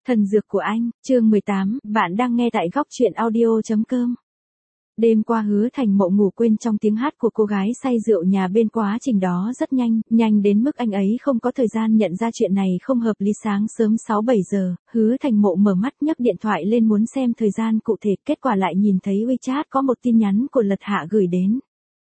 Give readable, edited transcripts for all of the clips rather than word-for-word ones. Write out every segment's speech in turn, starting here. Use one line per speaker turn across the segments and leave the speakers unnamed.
Thần dược của anh, chương 18, bạn đang nghe tại góc truyện audio.com. Đêm qua Hứa Thành Mộ ngủ quên trong tiếng hát của cô gái say rượu nhà bên, quá trình đó rất nhanh đến mức anh ấy không có thời gian nhận ra chuyện này không hợp lý. Sáng sớm 6-7 giờ, Hứa Thành Mộ mở mắt nhấc điện thoại lên muốn xem thời gian cụ thể, kết quả lại nhìn thấy WeChat có một tin nhắn của Lật Hạ gửi đến.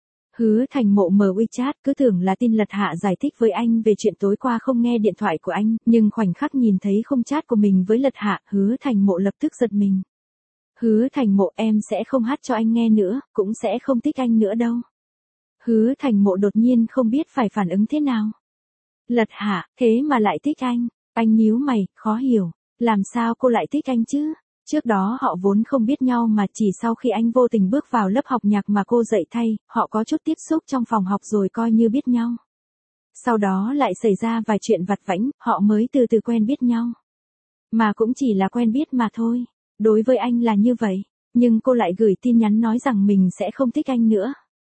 Hứa Thành Mộ mở WeChat cứ tưởng là tin Lật Hạ giải thích với anh về chuyện tối qua không nghe điện thoại của anh, nhưng khoảnh khắc nhìn thấy không chat của mình với Lật Hạ, Hứa Thành Mộ lập tức giật mình. Hứa Thành Mộ, em sẽ không hát cho anh nghe nữa, cũng sẽ không thích anh nữa đâu. Hứa Thành Mộ đột nhiên không biết phải phản ứng thế nào. Lật Hạ, thế mà lại thích anh nhíu mày, khó hiểu, làm sao cô lại thích anh chứ? Trước đó họ vốn không biết nhau mà chỉ sau khi anh vô tình bước vào lớp học nhạc mà cô dạy thay, họ có chút tiếp xúc trong phòng học rồi coi như biết nhau. Sau đó lại xảy ra vài chuyện vặt vãnh, họ mới từ từ quen biết nhau. Mà cũng chỉ là quen biết mà thôi. Đối với anh là như vậy, nhưng cô lại gửi tin nhắn nói rằng mình sẽ không thích anh nữa.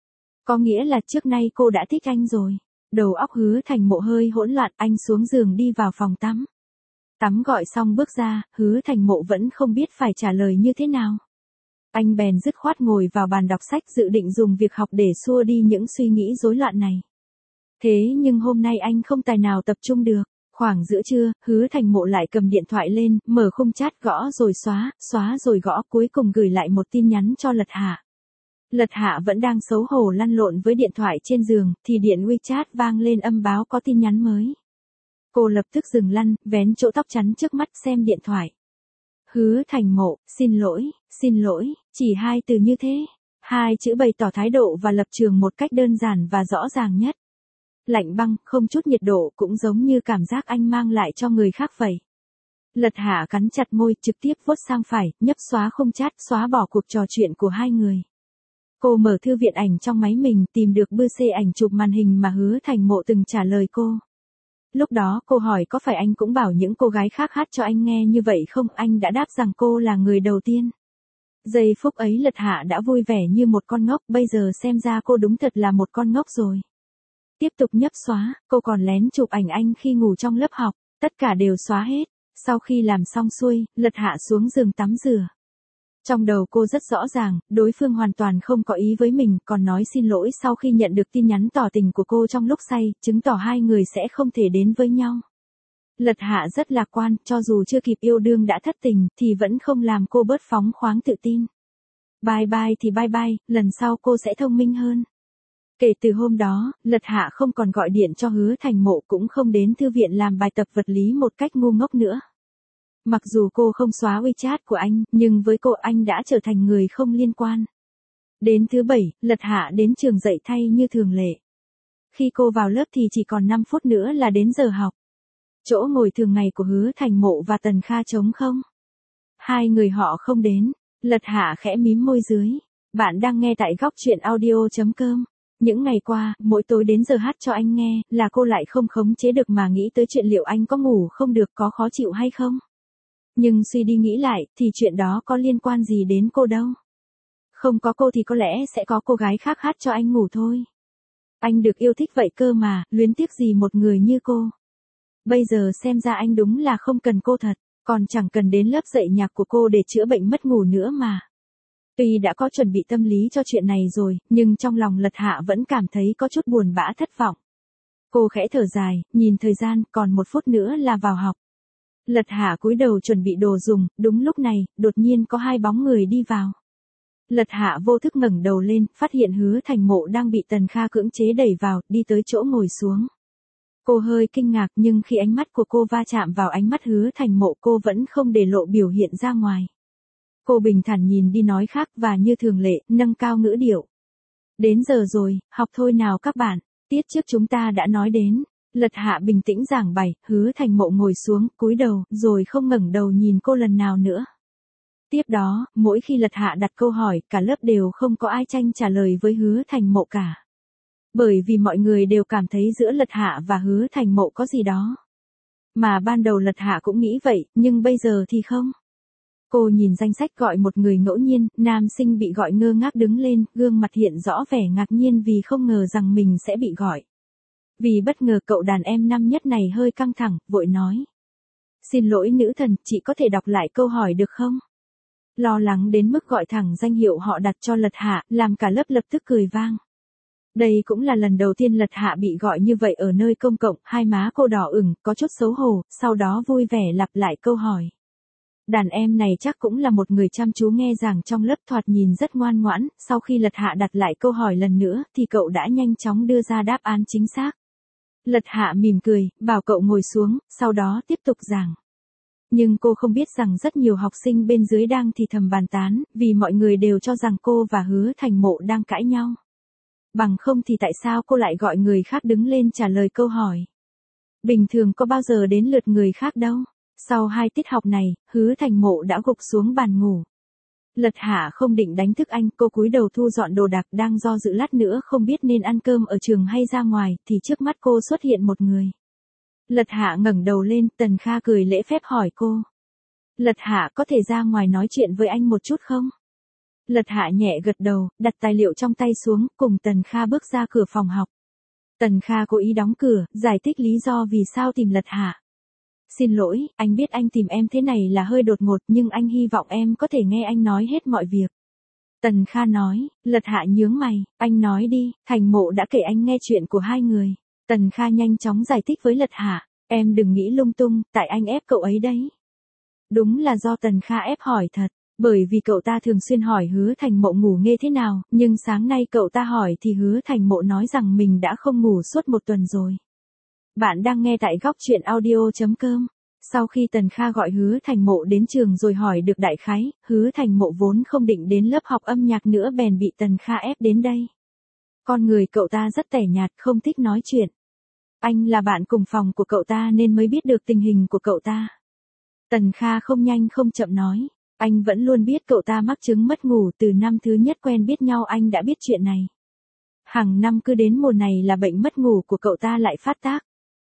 Có nghĩa là trước nay cô đã thích anh rồi. Đầu óc Hứa Thành Mộ hơi hỗn loạn, anh xuống giường đi vào phòng tắm. Tắm gội xong bước ra, Hứa Thành Mộ vẫn không biết phải trả lời như thế nào. Anh bèn dứt khoát ngồi vào bàn đọc sách, dự định dùng việc học để xua đi những suy nghĩ rối loạn này. Thế nhưng hôm nay anh không tài nào tập trung được. Khoảng giữa trưa, Hứa Thành Mộ lại cầm điện thoại lên, mở khung chat gõ rồi xóa rồi gõ, cuối cùng gửi lại một tin nhắn cho Lật Hạ. Lật Hạ vẫn đang xấu hổ lăn lộn với điện thoại trên giường, thì điện WeChat vang lên âm báo có tin nhắn mới. Cô lập tức dừng lăn, vén chỗ tóc chắn trước mắt xem điện thoại. Hứa Thành Mộ, xin lỗi, chỉ 2 từ như thế. 2 chữ bày tỏ thái độ và lập trường một cách đơn giản và rõ ràng nhất. Lạnh băng, không chút nhiệt độ, cũng giống như cảm giác anh mang lại cho người khác vậy. Lật Hạ cắn chặt môi, trực tiếp vuốt sang phải, nhấp xóa không chat, xóa bỏ cuộc trò chuyện của hai người. Cô mở thư viện ảnh trong máy mình, tìm được bưu xê ảnh chụp màn hình mà Hứa Thành Mộ từng trả lời cô. Lúc đó cô hỏi có phải anh cũng bảo những cô gái khác hát cho anh nghe như vậy không, anh đã đáp rằng cô là người đầu tiên. Giây phút ấy Lật Hạ đã vui vẻ như một con ngốc, bây giờ xem ra cô đúng thật là một con ngốc rồi. Tiếp tục nhấp xóa, cô còn lén chụp ảnh anh khi ngủ trong lớp học, tất cả đều xóa hết. Sau khi làm xong xuôi, Lật Hạ xuống giường tắm rửa. Trong đầu cô rất rõ ràng, đối phương hoàn toàn không có ý với mình, còn nói xin lỗi sau khi nhận được tin nhắn tỏ tình của cô trong lúc say, chứng tỏ hai người sẽ không thể đến với nhau. Lật Hạ rất lạc quan, cho dù chưa kịp yêu đương đã thất tình, thì vẫn không làm cô bớt phóng khoáng tự tin. Bye bye thì bye bye, lần sau cô sẽ thông minh hơn. Kể từ hôm đó, Lật Hạ không còn gọi điện cho Hứa Thành Mộ, cũng không đến thư viện làm bài tập vật lý một cách ngu ngốc nữa. Mặc dù cô không xóa WeChat của anh, nhưng với cô anh đã trở thành người không liên quan. Đến thứ 7, Lật Hạ đến trường dạy thay như thường lệ. Khi cô vào lớp thì chỉ còn 5 phút nữa là đến giờ học. Chỗ ngồi thường ngày của Hứa Thành Mộ và Tần Kha trống không. Hai người họ không đến. Lật Hạ khẽ mím môi dưới. Bạn đang nghe tại góc truyện audio.com. Những ngày qua, mỗi tối đến giờ hát cho anh nghe, là cô lại không khống chế được mà nghĩ tới chuyện liệu anh có ngủ không được, có khó chịu hay không. Nhưng suy đi nghĩ lại, thì chuyện đó có liên quan gì đến cô đâu. Không có cô thì có lẽ sẽ có cô gái khác hát cho anh ngủ thôi. Anh được yêu thích vậy cơ mà, luyến tiếc gì một người như cô. Bây giờ xem ra anh đúng là không cần cô thật, còn chẳng cần đến lớp dạy nhạc của cô để chữa bệnh mất ngủ nữa mà. Tuy đã có chuẩn bị tâm lý cho chuyện này rồi, nhưng trong lòng Lật Hạ vẫn cảm thấy có chút buồn bã thất vọng. Cô khẽ thở dài, nhìn thời gian, còn 1 phút nữa là vào học. Lật Hạ cúi đầu chuẩn bị đồ dùng, đúng lúc này, đột nhiên có 2 bóng người đi vào. Lật Hạ vô thức ngẩng đầu lên, phát hiện Hứa Thành Mộ đang bị Tần Kha cưỡng chế đẩy vào, đi tới chỗ ngồi xuống. Cô hơi kinh ngạc, nhưng khi ánh mắt của cô va chạm vào ánh mắt Hứa Thành Mộ, cô vẫn không để lộ biểu hiện ra ngoài. Cô bình thản nhìn đi nói khác và như thường lệ, nâng cao ngữ điệu. Đến giờ rồi, học thôi nào các bạn, tiết trước chúng ta đã nói đến. Lật Hạ bình tĩnh giảng bày, Hứa Thành Mộ ngồi xuống, cúi đầu, rồi không ngẩng đầu nhìn cô lần nào nữa. Tiếp đó, mỗi khi Lật Hạ đặt câu hỏi, cả lớp đều không có ai tranh trả lời với Hứa Thành Mộ cả. Bởi vì mọi người đều cảm thấy giữa Lật Hạ và Hứa Thành Mộ có gì đó. Mà ban đầu Lật Hạ cũng nghĩ vậy, nhưng bây giờ thì không. Cô nhìn danh sách gọi một người ngẫu nhiên, nam sinh bị gọi ngơ ngác đứng lên, gương mặt hiện rõ vẻ ngạc nhiên vì không ngờ rằng mình sẽ bị gọi. Vì bất ngờ cậu đàn em năm nhất này hơi căng thẳng, vội nói. Xin lỗi nữ thần, chị có thể đọc lại câu hỏi được không? Lo lắng đến mức gọi thẳng danh hiệu họ đặt cho Lật Hạ, làm cả lớp lập tức cười vang. Đây cũng là lần đầu tiên Lật Hạ bị gọi như vậy ở nơi công cộng, hai má cô đỏ ửng, có chút xấu hổ, sau đó vui vẻ lặp lại câu hỏi. Đàn em này chắc cũng là một người chăm chú nghe giảng trong lớp, thoạt nhìn rất ngoan ngoãn, sau khi Lật Hạ đặt lại câu hỏi lần nữa thì cậu đã nhanh chóng đưa ra đáp án chính xác. Lật Hạ mỉm cười, bảo cậu ngồi xuống, sau đó tiếp tục giảng. Nhưng cô không biết rằng rất nhiều học sinh bên dưới đang thì thầm bàn tán, vì mọi người đều cho rằng cô và Hứa Thành Mộ đang cãi nhau. Bằng không thì tại sao cô lại gọi người khác đứng lên trả lời câu hỏi? Bình thường có bao giờ đến lượt người khác đâu. Sau 2 tiết học này, Hứa Thành Mộ đã gục xuống bàn ngủ. Lật Hạ không định đánh thức anh, cô cúi đầu thu dọn đồ đạc, đang do dự lát nữa không biết nên ăn cơm ở trường hay ra ngoài, thì trước mắt cô xuất hiện một người. Lật Hạ ngẩng đầu lên, Tần Kha cười lễ phép hỏi cô. Lật Hạ có thể ra ngoài nói chuyện với anh một chút không? Lật Hạ nhẹ gật đầu, đặt tài liệu trong tay xuống, cùng Tần Kha bước ra cửa phòng học. Tần Kha cố ý đóng cửa, giải thích lý do vì sao tìm Lật Hạ. Xin lỗi, anh biết anh tìm em thế này là hơi đột ngột, nhưng anh hy vọng em có thể nghe anh nói hết mọi việc. Tần Kha nói. Lật Hạ nhướng mày, anh nói đi, Thành Mộ đã kể anh nghe chuyện của hai người. Tần Kha nhanh chóng giải thích với Lật Hạ, em đừng nghĩ lung tung, tại anh ép cậu ấy đấy. Đúng là do Tần Kha ép hỏi thật, bởi vì cậu ta thường xuyên hỏi Hứa Thành Mộ ngủ nghe thế nào, nhưng sáng nay cậu ta hỏi thì Hứa Thành Mộ nói rằng mình đã không ngủ suốt 1 tuần rồi. Bạn đang nghe tại góc truyện audio.com. Sau khi Tần Kha gọi Hứa Thành Mộ đến trường rồi hỏi được đại khái, Hứa Thành Mộ vốn không định đến lớp học âm nhạc nữa bèn bị Tần Kha ép đến đây. Con người cậu ta rất tẻ nhạt, không thích nói chuyện. Anh là bạn cùng phòng của cậu ta nên mới biết được tình hình của cậu ta. Tần Kha không nhanh không chậm nói, anh vẫn luôn biết cậu ta mắc chứng mất ngủ, từ năm thứ nhất quen biết nhau anh đã biết chuyện này. Hàng năm cứ đến mùa này là bệnh mất ngủ của cậu ta lại phát tác.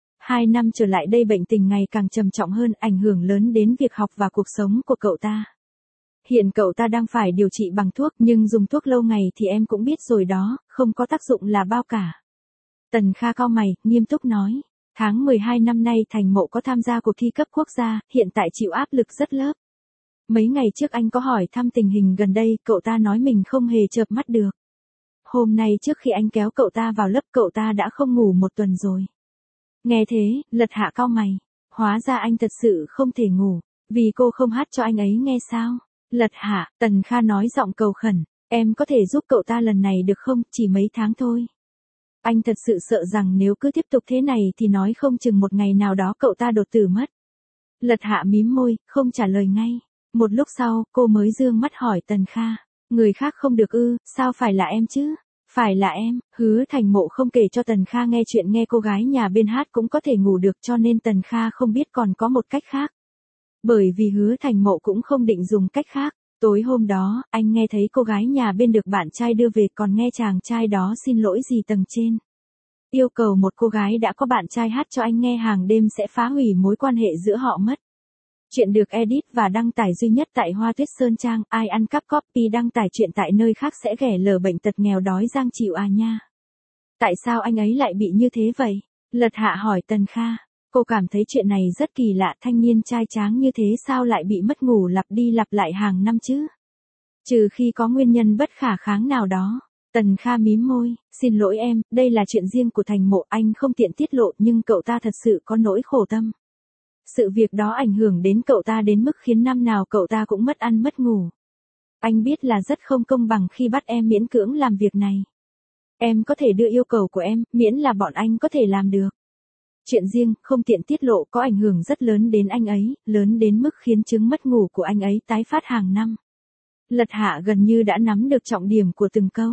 2 năm trở lại đây bệnh tình ngày càng trầm trọng hơn, ảnh hưởng lớn đến việc học và cuộc sống của cậu ta. Hiện cậu ta đang phải điều trị bằng thuốc, nhưng dùng thuốc lâu ngày thì em cũng biết rồi đó, không có tác dụng là bao cả. Tần Kha cau mày, nghiêm túc nói, tháng 12 năm nay Thành Mộ có tham gia cuộc thi cấp quốc gia, hiện tại chịu áp lực rất lớp. Mấy ngày trước anh có hỏi thăm tình hình gần đây, cậu ta nói mình không hề chợp mắt được. Hôm nay trước khi anh kéo cậu ta vào lớp, cậu ta đã không ngủ 1 tuần rồi. Nghe thế, Lật Hạ cau mày, hóa ra anh thật sự không thể ngủ, vì cô không hát cho anh ấy nghe sao? Lật Hạ, Tần Kha nói giọng cầu khẩn, em có thể giúp cậu ta lần này được không, chỉ mấy tháng thôi. Anh thật sự sợ rằng nếu cứ tiếp tục thế này thì nói không chừng một ngày nào đó cậu ta đột tử mất. Lật Hạ mím môi, không trả lời ngay. Một lúc sau, cô mới dương mắt hỏi Tần Kha, người khác không được ư, sao phải là em chứ? Phải là em. Hứa Thành Mộ không kể cho Tần Kha nghe chuyện nghe cô gái nhà bên hát cũng có thể ngủ được, cho nên Tần Kha không biết còn có một cách khác. Bởi vì Hứa Thành Mộ cũng không định dùng cách khác. Tối hôm đó, anh nghe thấy cô gái nhà bên được bạn trai đưa về, còn nghe chàng trai đó xin lỗi gì tầng trên. Yêu cầu một cô gái đã có bạn trai hát cho anh nghe hàng đêm sẽ phá hủy mối quan hệ giữa họ mất. Chuyện được edit và đăng tải duy nhất tại Hoa Tuyết Sơn Trang, ai ăn cắp copy đăng tải chuyện tại nơi khác sẽ ghẻ lở bệnh tật nghèo đói giang chịu à nha. Tại sao anh ấy lại bị như thế vậy? Lật Hạ hỏi Tần Kha. Cô cảm thấy chuyện này rất kỳ lạ, thanh niên trai tráng như thế sao lại bị mất ngủ lặp đi lặp lại hàng năm chứ? Trừ khi có nguyên nhân bất khả kháng nào đó. Tần Kha mím môi, xin lỗi em, đây là chuyện riêng của Thành Mộ, anh không tiện tiết lộ, nhưng cậu ta thật sự có nỗi khổ tâm. Sự việc đó ảnh hưởng đến cậu ta đến mức khiến năm nào cậu ta cũng mất ăn mất ngủ. Anh biết là rất không công bằng khi bắt em miễn cưỡng làm việc này. Em có thể đưa yêu cầu của em, miễn là bọn anh có thể làm được. Chuyện riêng, không tiện tiết lộ có ảnh hưởng rất lớn đến anh ấy, lớn đến mức khiến chứng mất ngủ của anh ấy tái phát hàng năm. Lật Hạ gần như đã nắm được trọng điểm của từng câu.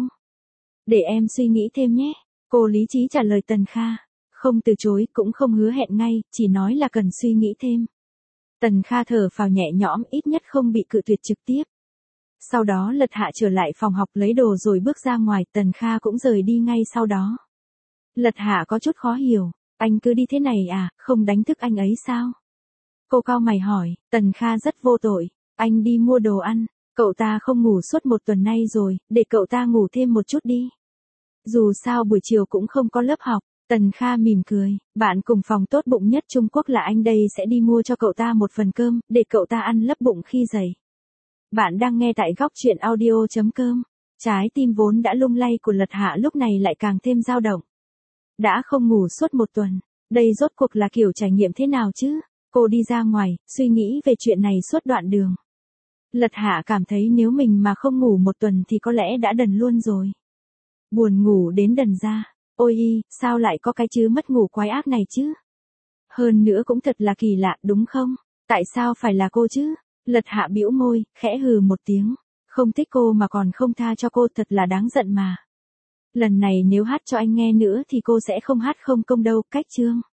Để em suy nghĩ thêm nhé. Cô lý trí trả lời Tần Kha. Không từ chối, cũng không hứa hẹn ngay, chỉ nói là cần suy nghĩ thêm. Tần Kha thở phào nhẹ nhõm, ít nhất không bị cự tuyệt trực tiếp. Sau đó Lật Hạ trở lại phòng học lấy đồ rồi bước ra ngoài, Tần Kha cũng rời đi ngay sau đó. Lật Hạ có chút khó hiểu, anh cứ đi thế này à, không đánh thức anh ấy sao? Cô cau mày hỏi, Tần Kha rất vô tội, anh đi mua đồ ăn, cậu ta không ngủ suốt 1 tuần nay rồi, để cậu ta ngủ thêm một chút đi. Dù sao buổi chiều cũng không có lớp học. Tần Kha mỉm cười, bạn cùng phòng tốt bụng nhất Trung Quốc là anh đây sẽ đi mua cho cậu ta một phần cơm, để cậu ta ăn lấp bụng khi dậy. Bạn đang nghe tại góc truyện audio.com. Trái tim vốn đã lung lay của Lật Hạ lúc này lại càng thêm dao động. Đã không ngủ suốt một tuần, đây rốt cuộc là kiểu trải nghiệm thế nào chứ? Cô đi ra ngoài, suy nghĩ về chuyện này suốt đoạn đường. Lật Hạ cảm thấy nếu mình mà không ngủ một tuần thì có lẽ đã đần luôn rồi. Buồn ngủ đến đần ra. Ôi y, sao lại có cái chứ mất ngủ quái ác này chứ? Hơn nữa cũng thật là kỳ lạ đúng không? Tại sao phải là cô chứ? Lật Hạ bĩu môi, khẽ hừ một tiếng. Không thích cô mà còn không tha cho cô thật là đáng giận mà. Lần này nếu hát cho anh nghe nữa thì cô sẽ không hát không công đâu, cách chương.